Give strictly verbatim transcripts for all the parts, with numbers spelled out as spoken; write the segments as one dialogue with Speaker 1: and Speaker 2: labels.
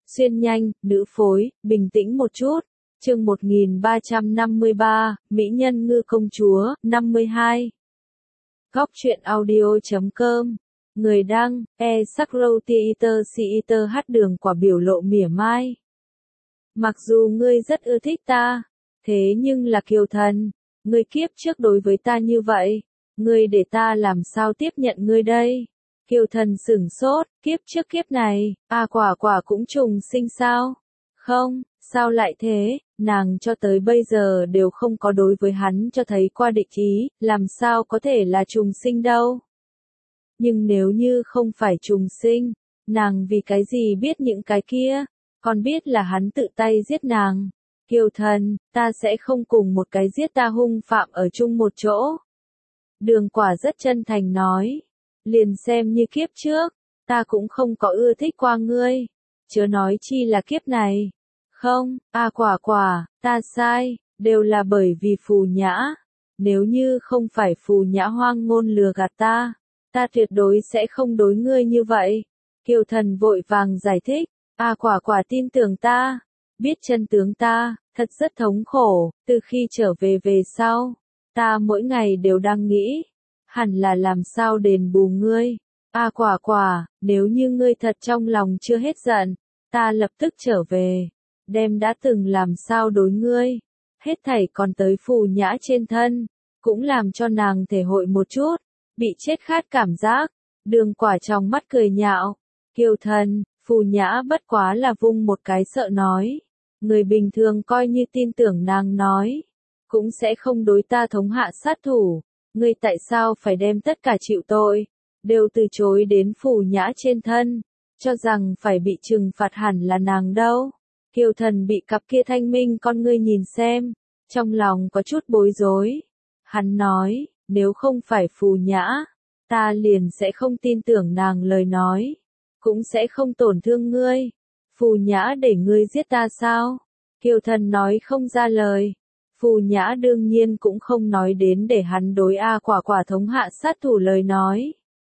Speaker 1: Xuyên nhanh, nữ phối, bình tĩnh một chút. Chương một nghìn ba trăm năm mươi ba, Mỹ nhân ngư công chúa, năm mươi hai. Góc truyện audio chấm com. Người đăng, e Sakro Theater Theater hát đường quả biểu lộ mỉa mai. Mặc dù ngươi rất ưa thích ta, thế nhưng là kiều thần, ngươi kiếp trước đối với ta như vậy, ngươi để ta làm sao tiếp nhận ngươi đây? Kiều thần sửng sốt, kiếp trước kiếp này, à quả quả cũng trùng sinh sao? Không, sao lại thế, nàng cho tới bây giờ đều không có đối với hắn cho thấy qua địch ý, làm sao có thể là trùng sinh đâu? Nhưng nếu như không phải trùng sinh, nàng vì cái gì biết những cái kia, còn biết là hắn tự tay giết nàng. Kiều thần, ta sẽ không cùng một cái giết ta hung phạm ở chung một chỗ. Đường quả rất chân thành nói, liền xem như kiếp trước, ta cũng không có ưa thích qua ngươi, chớ nói chi là kiếp này. Không, à quả quả, ta sai, đều là bởi vì Phù Nhã. Nếu như không phải Phù Nhã hoang ngôn lừa gạt ta, ta tuyệt đối sẽ không đối ngươi như vậy. Kiều thần vội vàng giải thích, à quả quả tin tưởng ta, biết chân tướng ta, thật rất thống khổ, từ khi trở về về sau, ta mỗi ngày đều đang nghĩ, hẳn là làm sao đền bù ngươi. À quả quả, nếu như ngươi thật trong lòng chưa hết giận, ta lập tức trở về, đem đã từng làm sao đối ngươi, hết thảy còn tới Phù Nhã trên thân, cũng làm cho nàng thể hội một chút, bị chết khát cảm giác. Đường quả trong mắt cười nhạo, Kiều thần, Phù Nhã bất quá là vung một cái sợ nói, người bình thường coi như tin tưởng nàng nói, cũng sẽ không đối ta thống hạ sát thủ, ngươi tại sao phải đem tất cả chịu tội, đều từ chối đến Phù Nhã trên thân, cho rằng phải bị trừng phạt hẳn là nàng đâu. Kiều thần bị cặp kia thanh minh con ngươi nhìn xem, trong lòng có chút bối rối. Hắn nói, nếu không phải Phù Nhã, ta liền sẽ không tin tưởng nàng lời nói, cũng sẽ không tổn thương ngươi. Phù Nhã để ngươi giết ta sao? Kiều thần nói không ra lời. Phù Nhã đương nhiên cũng không nói đến để hắn đối A quả quả thống hạ sát thủ lời nói.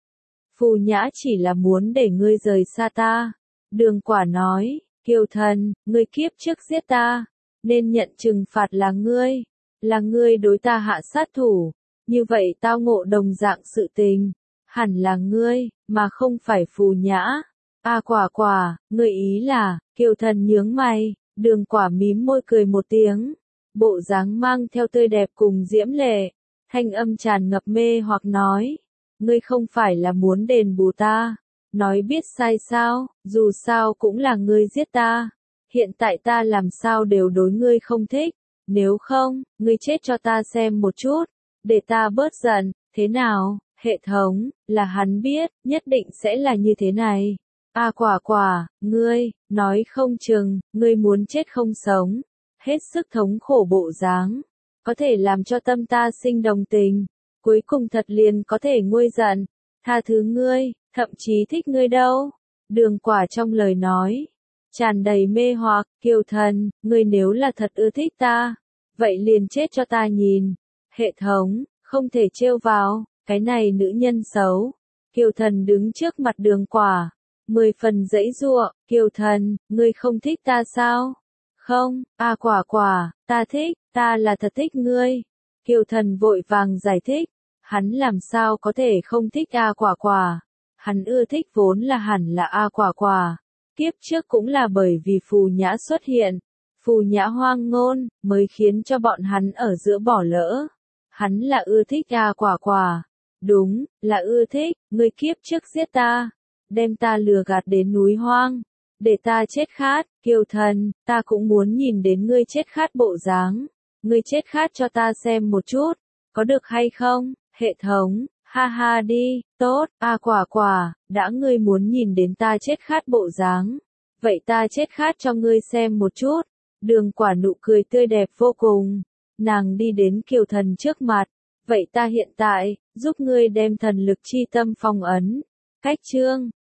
Speaker 1: Phù Nhã chỉ là muốn để ngươi rời xa ta. Đường quả nói, Kiều thần, ngươi kiếp trước giết ta, nên nhận trừng phạt là ngươi, là ngươi đối ta hạ sát thủ, như vậy tao ngộ đồng dạng sự tình, hẳn là ngươi, mà không phải Phù Nhã. À quả quả, ngươi ý là, Kiều thần nhướng mày, đường quả mím môi cười một tiếng, bộ dáng mang theo tươi đẹp cùng diễm lệ, thanh âm tràn ngập mê hoặc nói, ngươi không phải là muốn đền bù ta, nói biết sai sao, dù sao cũng là ngươi giết ta, hiện tại ta làm sao đều đối ngươi không thích, nếu không, ngươi chết cho ta xem một chút, để ta bớt giận, thế nào, hệ thống, là hắn biết, nhất định sẽ là như thế này. À quả quả, ngươi, nói không chừng, ngươi muốn chết không sống, hết sức thống khổ bộ dáng, có thể làm cho tâm ta sinh đồng tình, cuối cùng thật liền có thể nguôi giận, tha thứ ngươi, thậm chí thích ngươi đâu. Đường quả trong lời nói, tràn đầy mê hoặc, Kiều thần, ngươi nếu là thật ưa thích ta, vậy liền chết cho ta nhìn. Hệ thống, không thể trêu vào, cái này nữ nhân xấu. Kiều thần đứng trước mặt đường quả, mười phần giãy giụa, Kiều thần, ngươi không thích ta sao? Không, à quả quả, ta thích, ta là thật thích ngươi. Kiều thần vội vàng giải thích, hắn làm sao có thể không thích A quả quả, hắn ưa thích vốn là hẳn là A quả quả, kiếp trước cũng là bởi vì Phù Nhã xuất hiện, Phù Nhã hoang ngôn, mới khiến cho bọn hắn ở giữa bỏ lỡ. Hắn là ưa thích A quả quả, đúng, là ưa thích, ngươi kiếp trước giết ta, đem ta lừa gạt đến núi hoang, để ta chết khát. Kiều thần, ta cũng muốn nhìn đến ngươi chết khát bộ dáng, ngươi chết khát cho ta xem một chút, có được hay không? Hệ thống, ha ha đi, tốt, à quả quả, đã ngươi muốn nhìn đến ta chết khát bộ dáng, vậy ta chết khát cho ngươi xem một chút. Đường quả nụ cười tươi đẹp vô cùng, nàng đi đến Kiều thần trước mặt, vậy ta hiện tại, giúp ngươi đem thần lực chi tâm phong ấn. Cách chương,